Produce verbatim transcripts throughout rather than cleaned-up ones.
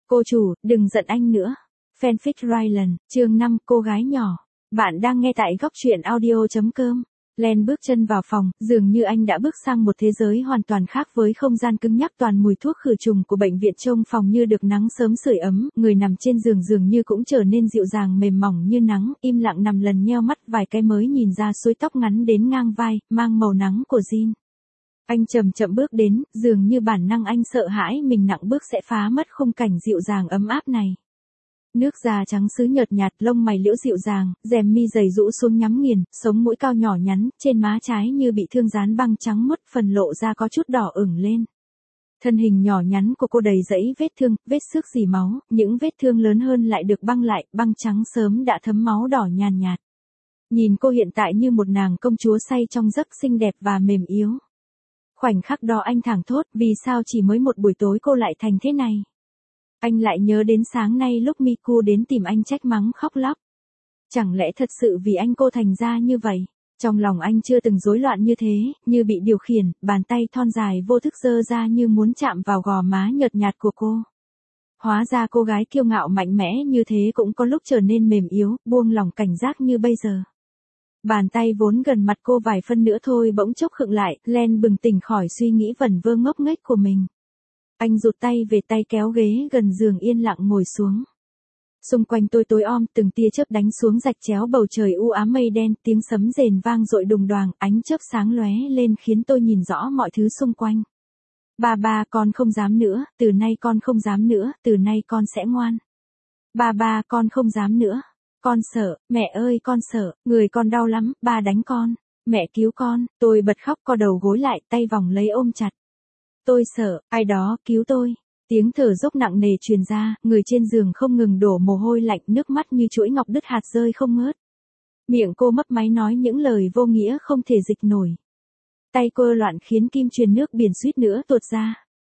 Cô chủ, đừng giận anh nữa. Fanfic Rylan, chương năm, cô gái nhỏ. Bạn đang nghe tại góc truyện audio chấm com. Len bước chân vào phòng, dường như anh đã bước sang một thế giới hoàn toàn khác với không gian cứng nhắc toàn mùi thuốc khử trùng của bệnh viện trông phòng như được nắng sớm sưởi ấm, người nằm trên giường dường như cũng trở nên dịu dàng mềm mỏng như nắng, im lặng nằm lần nheo mắt vài cái mới nhìn ra suối tóc ngắn đến ngang vai, mang màu nắng của Jin. Anh chậm chậm bước đến, dường như bản năng anh sợ hãi mình nặng bước sẽ phá mất khung cảnh dịu dàng ấm áp này. Nước da trắng sứ nhợt nhạt, lông mày liễu dịu dàng, rèm mi dày rũ xuống nhắm nghiền, sống mũi cao nhỏ nhắn, trên má trái như bị thương dán băng trắng muốt, phần lộ ra có chút đỏ ửng lên. Thân hình nhỏ nhắn của cô đầy dẫy vết thương, vết xước rỉ máu, những vết thương lớn hơn lại được băng lại, băng trắng sớm đã thấm máu đỏ nhàn nhạt. Nhìn cô hiện tại như một nàng công chúa say trong giấc, xinh đẹp và mềm yếu. Khoảnh khắc đó anh thảng thốt, vì sao chỉ mới một buổi tối cô lại thành thế này? Anh lại nhớ đến sáng nay lúc Miku đến tìm anh trách mắng khóc lóc. Chẳng lẽ thật sự vì anh cô thành ra như vậy? Trong lòng anh chưa từng rối loạn như thế, như bị điều khiển, bàn tay thon dài vô thức giơ ra như muốn chạm vào gò má nhợt nhạt của cô. Hóa ra cô gái kiêu ngạo mạnh mẽ như thế cũng có lúc trở nên mềm yếu, buông lỏng cảnh giác như bây giờ. Bàn tay vốn gần mặt cô vài phân nữa thôi bỗng chốc khựng lại, Len bừng tỉnh khỏi suy nghĩ vẩn vơ ngốc nghếch của mình. Anh rụt tay về, tay kéo ghế gần giường yên lặng ngồi xuống. Xung quanh tôi tối om, từng tia chớp đánh xuống rạch chéo bầu trời u ám mây đen, tiếng sấm rền vang dội đùng đoàng, ánh chớp sáng lóe lên khiến tôi nhìn rõ mọi thứ xung quanh. Ba ba, con không dám nữa, từ nay con không dám nữa, từ nay con sẽ ngoan. Ba ba, con không dám nữa. Con sợ, mẹ ơi con sợ, người con đau lắm, ba đánh con. Mẹ cứu con, tôi bật khóc co đầu gối lại, tay vòng lấy ôm chặt. Tôi sợ, ai đó cứu tôi. Tiếng thở dốc nặng nề truyền ra, người trên giường không ngừng đổ mồ hôi lạnh, nước mắt như chuỗi ngọc đứt hạt rơi không ngớt. Miệng cô mấp máy nói những lời vô nghĩa không thể dịch nổi. Tay cô loạn khiến kim truyền nước biển suýt nữa tuột ra.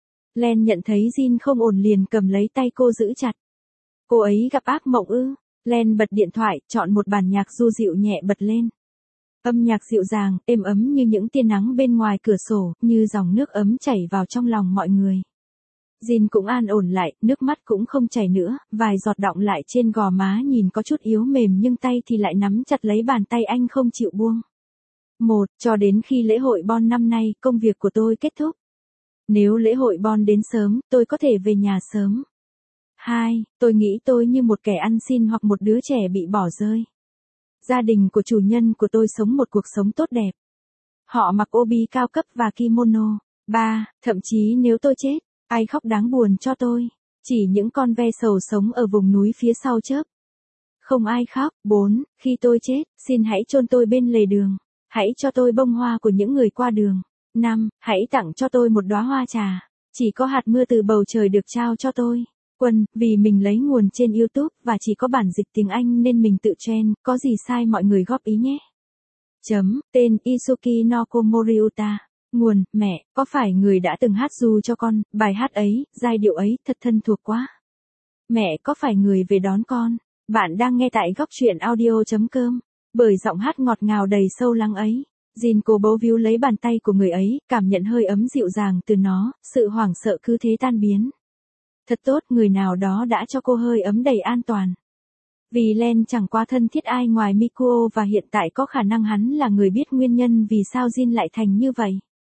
Len nhận thấy Jin không ổn liền cầm lấy tay cô giữ chặt. Cô ấy gặp ác mộng ư? Len bật điện thoại, chọn một bản nhạc du dịu nhẹ bật lên. Âm nhạc dịu dàng, êm ấm như những tia nắng bên ngoài cửa sổ, như dòng nước ấm chảy vào trong lòng mọi người. Jin cũng an ổn lại, nước mắt cũng không chảy nữa, vài giọt đọng lại trên gò má nhìn có chút yếu mềm nhưng tay thì lại nắm chặt lấy bàn tay anh không chịu buông. Một, cho đến khi lễ hội Bon năm nay, công việc của tôi kết thúc. Nếu lễ hội Bon đến sớm, tôi có thể về nhà sớm. Hai, tôi nghĩ tôi như một kẻ ăn xin hoặc một đứa trẻ bị bỏ rơi. Gia đình của chủ nhân của tôi sống một cuộc sống tốt đẹp. Họ mặc obi cao cấp và kimono. Ba, thậm chí nếu tôi chết, ai khóc đáng buồn cho tôi? Chỉ những con ve sầu sống ở vùng núi phía sau chớp. Không ai khóc. Bốn, khi tôi chết, xin hãy chôn tôi bên lề đường. Hãy cho tôi bông hoa của những người qua đường. Năm, hãy tặng cho tôi một đóa hoa trà. Chỉ có hạt mưa từ bầu trời được trao cho tôi. Quân, vì mình lấy nguồn trên YouTube và chỉ có bản dịch tiếng Anh nên mình tự trend, có gì sai mọi người góp ý nhé. Chấm, tên Isuki no Komoriuta. Nguồn, mẹ, có phải người đã từng hát ru cho con, bài hát ấy, giai điệu ấy, thật thân thuộc quá. Mẹ, có phải người về đón con? Bạn đang nghe tại góc truyện audio chấm com. Bởi giọng hát ngọt ngào đầy sâu lắng ấy. Jin cố bấu víu lấy bàn tay của người ấy, cảm nhận hơi ấm dịu dàng từ nó, sự hoảng sợ cứ thế tan biến. Thật tốt, người nào đó đã cho cô hơi ấm đầy an toàn. Vì Len chẳng qua thân thiết ai ngoài Mikuo và hiện tại có khả năng hắn là người biết nguyên nhân vì sao Jin lại thành như vậy.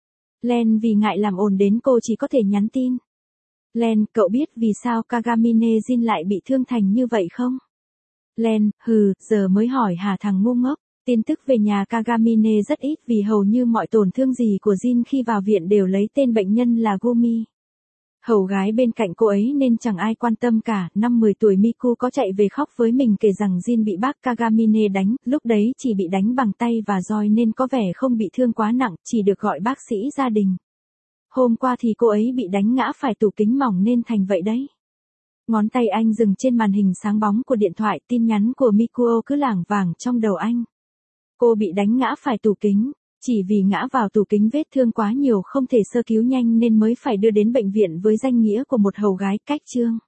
Len vì ngại làm ồn đến cô chỉ có thể nhắn tin. Len, cậu biết vì sao Kagamine Jin lại bị thương thành như vậy không? Len, hừ, giờ mới hỏi hả thằng ngu ngốc. Tin tức về nhà Kagamine rất ít vì hầu như mọi tổn thương gì của Jin khi vào viện đều lấy tên bệnh nhân là Gumi. Hầu gái bên cạnh cô ấy nên chẳng ai quan tâm cả. Năm mười tuổi Miku có chạy về khóc với mình kể rằng Jin bị bác Kagamine đánh, lúc đấy chỉ bị đánh bằng tay và roi nên có vẻ không bị thương quá nặng, chỉ được gọi bác sĩ gia đình. Hôm qua thì cô ấy bị đánh ngã phải tủ kính mỏng nên thành vậy đấy. Ngón tay anh dừng trên màn hình sáng bóng của điện thoại, tin nhắn của Mikuo cứ lảng vảng trong đầu anh. Cô bị đánh ngã phải tủ kính. Chỉ vì ngã vào tủ kính vết thương quá nhiều không thể sơ cứu nhanh nên mới phải đưa đến bệnh viện với danh nghĩa của một hầu gái cách chương.